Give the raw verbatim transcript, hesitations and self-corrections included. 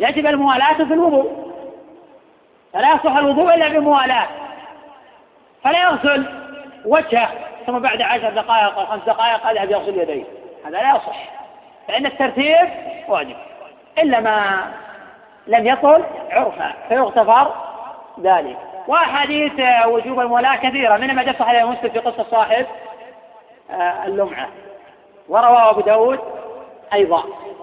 يجب الموالاة في الوضوء، فلا يصح الوضوء إلا بموالاة، فلا يغسل وجهه ثم بعد عشر دقائق أو خمس دقائق أذهب يغسل يديه، هذا لا يصح، فإن الترتيب واجب، إلا ما لم يطل عرفا فيغتفر ذلك. وأحاديث وجوب الموالاة كثيرة، منها ما صحيح مسلم في قصة صاحب اللمعة، ورواه أبو داود أيضا.